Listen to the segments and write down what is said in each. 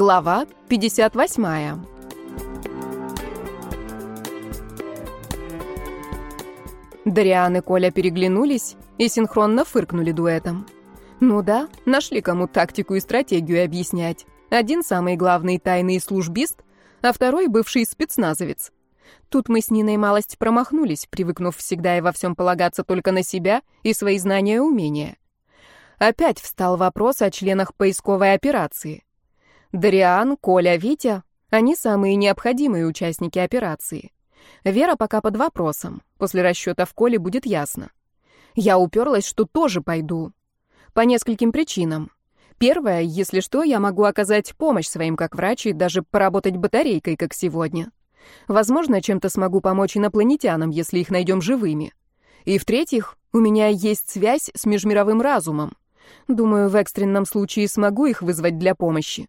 Глава 58. Дариан и Коля переглянулись и синхронно фыркнули дуэтом. Ну да, нашли кому тактику и стратегию объяснять. Один самый главный тайный службист, а второй бывший спецназовец. Тут мы с Ниной малость промахнулись, привыкнув всегда и во всем полагаться только на себя и свои знания и умения. Опять встал вопрос о членах поисковой операции. Дариан, Коля, Витя — они самые необходимые участники операции. Вера пока под вопросом. После расчета в Коле будет ясно. Я уперлась, что тоже пойду. По нескольким причинам. Первое, если что, я могу оказать помощь своим как врач и даже поработать батарейкой, как сегодня. Возможно, чем-то смогу помочь инопланетянам, если их найдем живыми. И в-третьих, у меня есть связь с межмировым разумом. Думаю, в экстренном случае смогу их вызвать для помощи.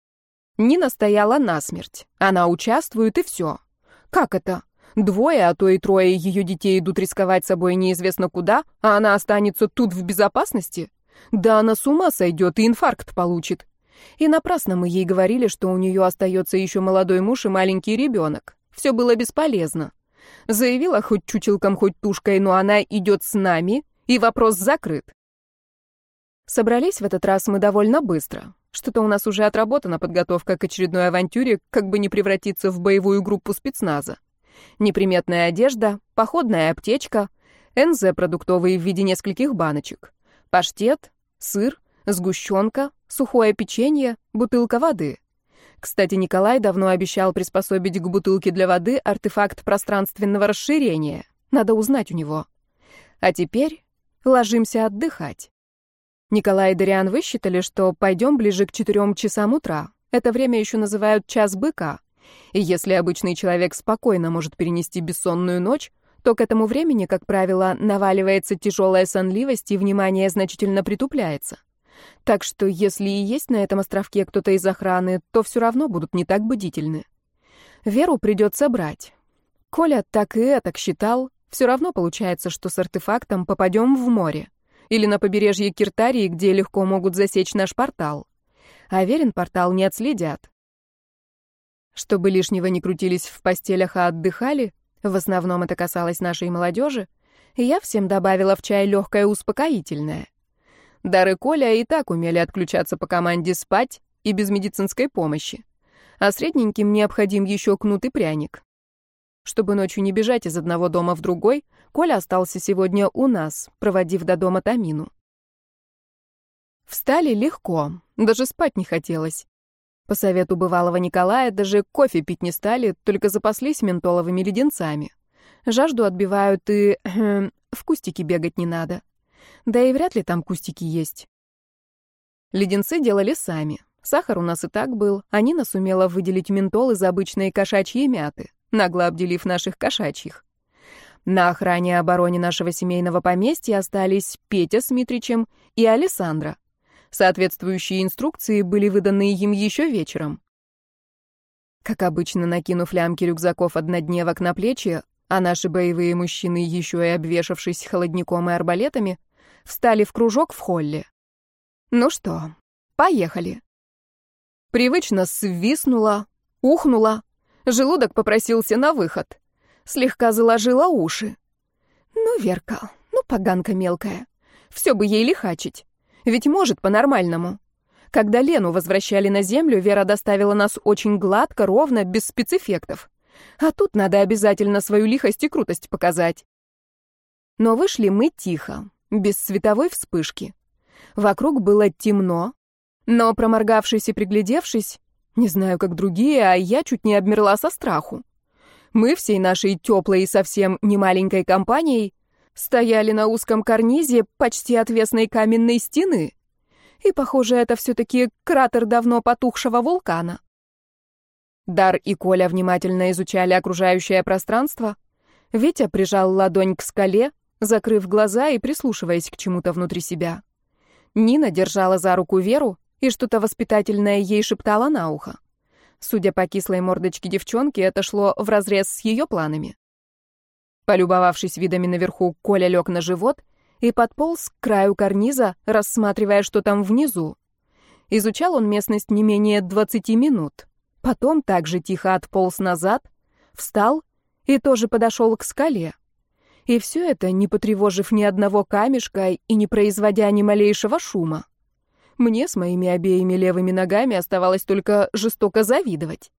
Нина стояла насмерть. Она участвует, и все. Как это? Двое, а то и трое ее детей идут рисковать собой неизвестно куда, а она останется тут в безопасности? Да она с ума сойдет и инфаркт получит. И напрасно мы ей говорили, что у нее остается еще молодой муж и маленький ребенок. Все было бесполезно. Заявила хоть чучелком, хоть тушкой, но она идет с нами, и вопрос закрыт. Собрались в этот раз мы довольно быстро. Что-то у нас уже отработана подготовка к очередной авантюре, как бы не превратиться в боевую группу спецназа. Неприметная одежда, походная аптечка, НЗ продуктовые в виде нескольких баночек, паштет, сыр, сгущенка, сухое печенье, бутылка воды. Кстати, Николай давно обещал приспособить к бутылке для воды артефакт пространственного расширения. Надо узнать у него. А теперь ложимся отдыхать. Николай и Дариан высчитали, что пойдем ближе к 4 часам утра. Это время еще называют час быка. И если обычный человек спокойно может перенести бессонную ночь, то к этому времени, как правило, наваливается тяжелая сонливость и внимание значительно притупляется. Так что если и есть на этом островке кто-то из охраны, то все равно будут не так бдительны. Веру придется брать. Коля так и этак считал, все равно получается, что с артефактом попадем в море. Или на побережье Киртарии, где легко могут засечь наш портал. А Верин портал не отследят. Чтобы лишнего не крутились в постелях, а отдыхали, в основном это касалось нашей молодежи, я всем добавила в чай легкое успокоительное. Дар и Коля и так умели отключаться по команде спать и без медицинской помощи. А средненьким необходим еще кнут и пряник. Чтобы ночью не бежать из одного дома в другой, Коля остался сегодня у нас, проводив до дома Тамину. Встали легко, даже спать не хотелось. По совету бывалого Николая даже кофе пить не стали, только запаслись ментоловыми леденцами. Жажду отбивают и в кустики бегать не надо. Да и вряд ли там кустики есть. Леденцы делали сами. Сахар у нас и так был, а Нина сумела выделить ментол из обычной кошачьей мяты, нагло обделив наших кошачьих. На охране и обороне нашего семейного поместья остались Петя с Митричем и Алессандра. Соответствующие инструкции были выданы им еще вечером. Как обычно, накинув лямки рюкзаков однодневок на плечи, а наши боевые мужчины, еще и обвешавшись холодником и арбалетами, встали в кружок в холле. Ну что, поехали. Привычно свистнула, ухнула, желудок попросился на выход. Слегка заложила уши. Ну, Верка, ну, поганка мелкая. Все бы ей лихачить. Ведь может по-нормальному. Когда Лену возвращали на землю, Вера доставила нас очень гладко, ровно, без спецэффектов. А тут надо обязательно свою лихость и крутость показать. Но вышли мы тихо, без световой вспышки. Вокруг было темно, но, проморгавшись и приглядевшись, не знаю, как другие, а я чуть не обмерла со страху. Мы всей нашей теплой и совсем немаленькой компанией стояли на узком карнизе почти отвесной каменной стены. И, похоже, это все-таки кратер давно потухшего вулкана. Дар и Коля внимательно изучали окружающее пространство. Витя прижал ладонь к скале, закрыв глаза и прислушиваясь к чему-то внутри себя. Нина держала за руку Веру и что-то воспитательное ей шептала на ухо. Судя по кислой мордочке девчонки, это шло вразрез с ее планами. Полюбовавшись видами наверху, Коля лег на живот и подполз к краю карниза, рассматривая, что там внизу. Изучал он местность не менее 20 минут. Потом также тихо отполз назад, встал и тоже подошел к скале. И все это, не потревожив ни одного камешка и не производя ни малейшего шума. Мне с моими обеими левыми ногами оставалось только жестоко завидовать.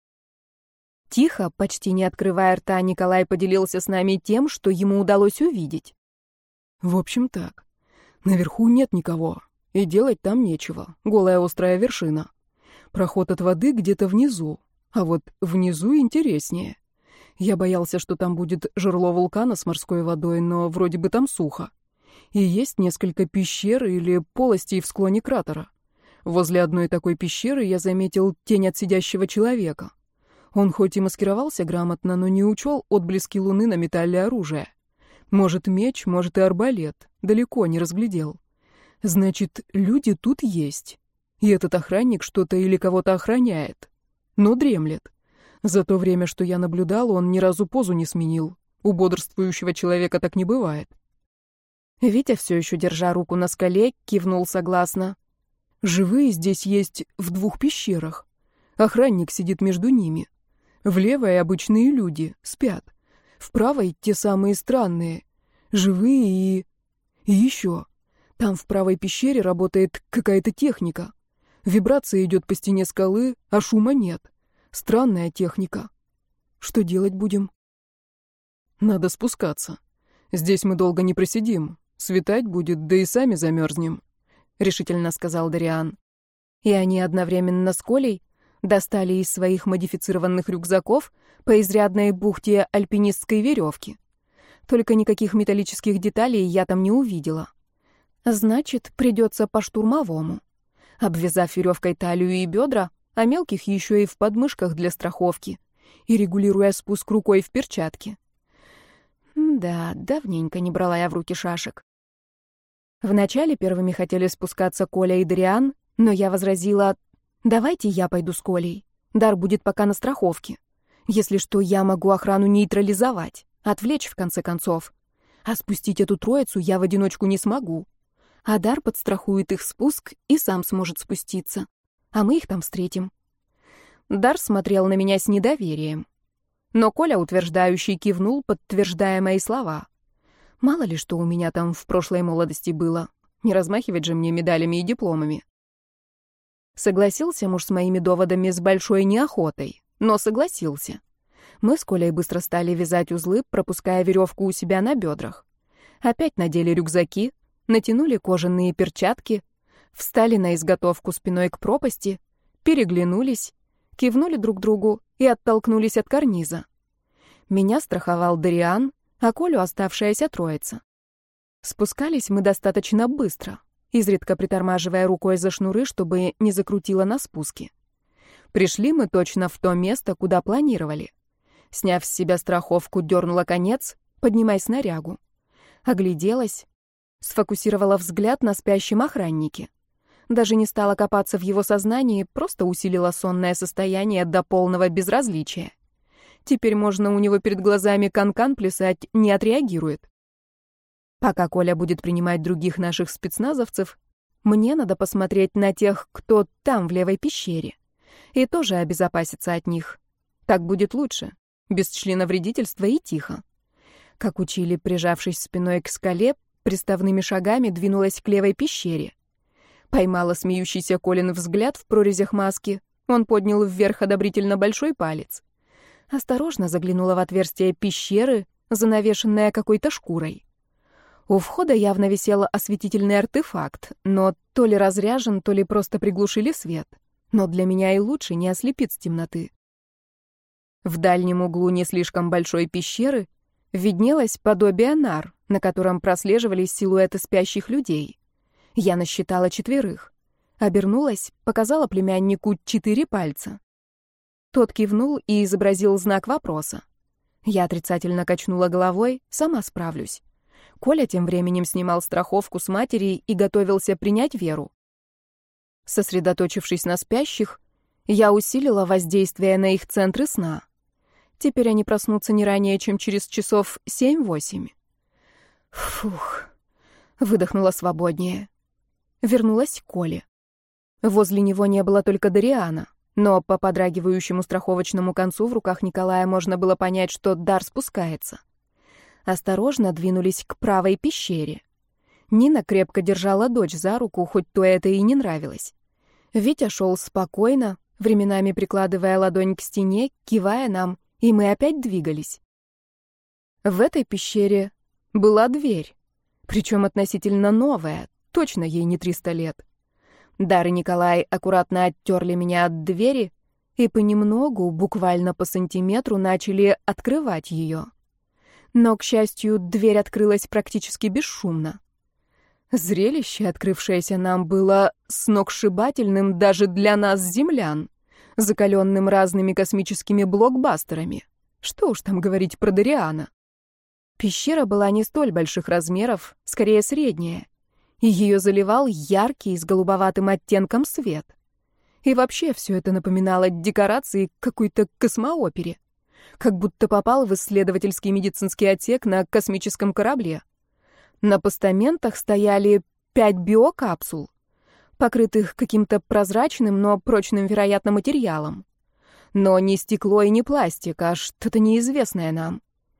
Тихо, почти не открывая рта, Николай поделился с нами тем, что ему удалось увидеть. В общем так. Наверху нет никого, и делать там нечего. Голая острая вершина. Проход от воды где-то внизу, а вот внизу интереснее. Я боялся, что там будет жерло вулкана с морской водой, но вроде бы там сухо. И есть несколько пещер или полостей в склоне кратера. Возле одной такой пещеры я заметил тень от сидящего человека. Он хоть и маскировался грамотно, но не учел отблески луны на металле оружия. Может, меч, может и арбалет. Далеко не разглядел. Значит, люди тут есть. И этот охранник что-то или кого-то охраняет. Но дремлет. За то время, что я наблюдал, он ни разу позу не сменил. У бодрствующего человека так не бывает. Витя, все еще держа руку на скале, кивнул согласно. Живые здесь есть в 2 пещерах. Охранник сидит между ними. В левой обычные люди, спят. В правой те самые странные. Живые и еще. Там в правой пещере работает какая-то техника. Вибрация идет по стене скалы, а шума нет. Странная техника. Что делать будем? Надо спускаться. Здесь мы долго не просидим. Светать будет, да и сами замерзнем, — решительно сказал Дариан. И они одновременно с Колей достали из своих модифицированных рюкзаков по изрядной бухте альпинистской веревки. Только никаких металлических деталей я там не увидела. Значит, придется по-штурмовому. Обвязав веревкой талию и бедра, а мелких еще и в подмышках для страховки, и регулируя спуск рукой в перчатке. Да, давненько не брала я в руки шашек. Вначале первыми хотели спускаться Коля и Дариан, но я возразила: «Давайте я пойду с Колей. Дар будет пока на страховке. Если что, я могу охрану нейтрализовать, отвлечь в конце концов. А спустить эту троицу я в одиночку не смогу. А Дар подстрахует их спуск и сам сможет спуститься. А мы их там встретим». Дар смотрел на меня с недоверием. Но Коля утверждающий кивнул, подтверждая мои слова. Мало ли что у меня там в прошлой молодости было. Не размахивать же мне медалями и дипломами. Согласился муж с моими доводами с большой неохотой, но согласился. Мы с Колей быстро стали вязать узлы, пропуская веревку у себя на бедрах. Опять надели рюкзаки, натянули кожаные перчатки, встали на изготовку спиной к пропасти, переглянулись, кивнули друг другу и оттолкнулись от карниза. Меня страховал Дариан, а Колю оставшаяся троица. Спускались мы достаточно быстро, изредка притормаживая рукой за шнуры, чтобы не закрутило на спуске. Пришли мы точно в то место, куда планировали. Сняв с себя страховку, дернула конец, поднимай снарягу. Огляделась, сфокусировала взгляд на спящем охраннике. Даже не стала копаться в его сознании, просто усилила сонное состояние до полного безразличия. Теперь можно у него перед глазами канкан плясать, не отреагирует. Пока Коля будет принимать других наших спецназовцев, мне надо посмотреть на тех, кто там, в левой пещере, и тоже обезопаситься от них. Так будет лучше, без членовредительства и тихо. Как учили, прижавшись спиной к скале, приставными шагами двинулась к левой пещере. Поймала смеющийся Колин взгляд в прорезях маски. Он поднял вверх одобрительно большой палец. Осторожно заглянула в отверстие пещеры, занавешенное какой-то шкурой. У входа явно висел осветительный артефакт, но то ли разряжен, то ли просто приглушили свет. Но для меня и лучше, не ослепит с темноты. В дальнем углу не слишком большой пещеры виднелось подобие нар, на котором прослеживались силуэты спящих людей. Я насчитала 4. Обернулась, показала племяннику 4 пальца. Тот кивнул и изобразил знак вопроса. Я отрицательно качнула головой, сама справлюсь. Коля тем временем снимал страховку с матери и готовился принять веру. Сосредоточившись на спящих, я усилила воздействие на их центры сна. Теперь они проснутся не ранее, чем через часов 7-8. Фух, выдохнула свободнее. Вернулась к Коле. Возле него не было только Дариана, но по подрагивающему страховочному концу в руках Николая можно было понять, что дар спускается. Осторожно двинулись к правой пещере. Нина крепко держала дочь за руку, хоть то это и не нравилось. Витя шел спокойно, временами прикладывая ладонь к стене, кивая нам, и мы опять двигались. В этой пещере была дверь, причем относительно новая, точно ей не 300 лет. Дар и Николай аккуратно оттерли меня от двери и понемногу, буквально по сантиметру, начали открывать ее. Но, к счастью, дверь открылась практически бесшумно. Зрелище, открывшееся нам, было сногсшибательным даже для нас, землян, закаленным разными космическими блокбастерами. Что уж там говорить про Дариана. Пещера была не столь больших размеров, скорее средняя, и ее заливал яркий с голубоватым оттенком свет. И вообще все это напоминало декорации к какой-то космоопере, как будто попал в исследовательский медицинский отсек на космическом корабле. На постаментах стояли 5 биокапсул, покрытых каким-то прозрачным, но прочным, вероятно, материалом. Но не стекло и не пластик, а что-то неизвестное нам.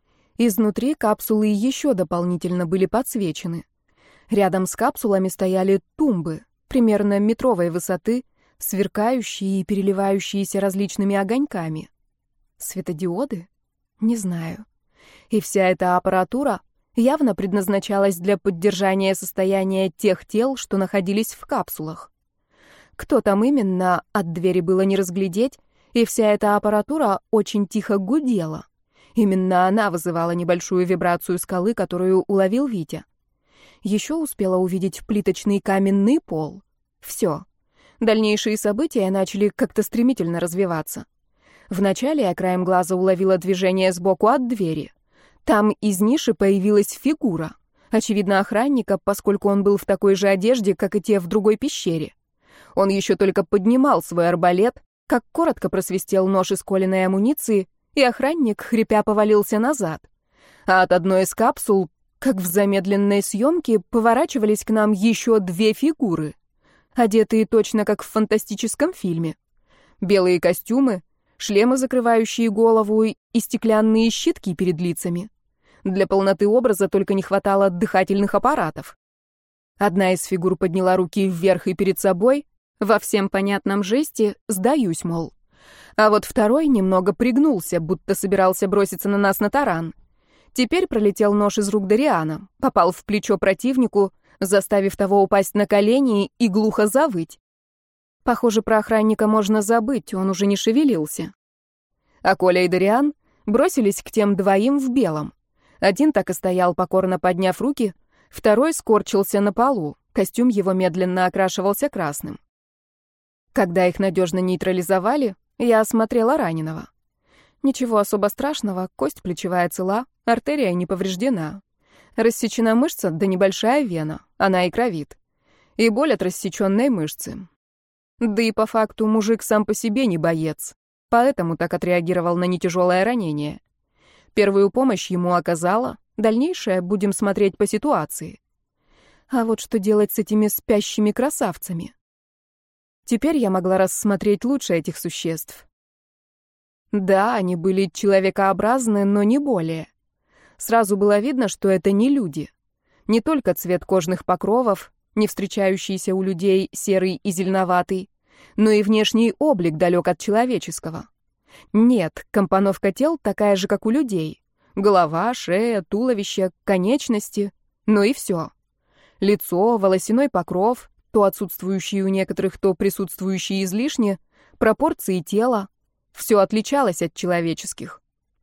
Изнутри капсулы еще дополнительно были подсвечены. Рядом с капсулами стояли тумбы, примерно метровой высоты, сверкающие и переливающиеся различными огоньками. Светодиоды? Не знаю. И вся эта аппаратура явно предназначалась для поддержания состояния тех тел, что находились в капсулах. Кто там именно, от двери было не разглядеть, и вся эта аппаратура очень тихо гудела. Именно она вызывала небольшую вибрацию скалы, которую уловил Витя. Еще успела увидеть плиточный каменный пол. Все. Дальнейшие события начали как-то стремительно развиваться. Вначале я краем глаза уловила движение сбоку от двери. Там из ниши появилась фигура. Очевидно, охранника, поскольку он был в такой же одежде, как и те в другой пещере. Он еще только поднимал свой арбалет, как коротко просвистел нож из коленной амуниции, и охранник, хрипя, повалился назад. А от одной из капсул, как в замедленной съемке, поворачивались к нам еще 2 фигуры, одетые точно как в фантастическом фильме. Белые костюмы, шлемы, закрывающие голову, и стеклянные щитки перед лицами. Для полноты образа только не хватало дыхательных аппаратов. Одна из фигур подняла руки вверх и перед собой, во всем понятном жесте «сдаюсь», мол. А вот второй немного пригнулся, будто собирался броситься на нас на таран. Теперь пролетел нож из рук Дариана, попал в плечо противнику, заставив того упасть на колени и глухо завыть. Похоже, про охранника можно забыть, он уже не шевелился. А Коля и Дариан бросились к тем 2 в белом. Один так и стоял, покорно подняв руки, второй скорчился на полу, костюм его медленно окрашивался красным. Когда их надежно нейтрализовали, я осмотрела раненого. Ничего особо страшного, кость плечевая цела, артерия не повреждена. Рассечена мышца, да небольшая вена, она и кровит. И боль от рассеченной мышцы. Да и по факту мужик сам по себе не боец, поэтому так отреагировал на нетяжелое ранение. Первую помощь ему оказала, дальнейшее будем смотреть по ситуации. А вот что делать с этими спящими красавцами? Теперь я могла рассмотреть лучше этих существ. Да, они были человекообразны, но не более. Сразу было видно, что это не люди. Не только цвет кожных покровов, не встречающийся у людей серый и зеленоватый, но и внешний облик далек от человеческого. Нет, компоновка тел такая же, как у людей. Голова, шея, туловище, конечности, но и все. Лицо, волосяной покров, то отсутствующий у некоторых, то присутствующий излишне, пропорции тела. Все отличалось от человеческих.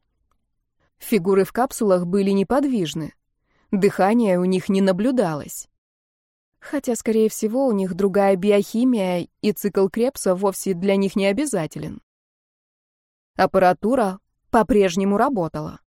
Фигуры в капсулах были неподвижны. Дыхания у них не наблюдалось. Хотя, скорее всего, у них другая биохимия, и цикл Кребса вовсе для них не обязателен. Аппаратура по-прежнему работала.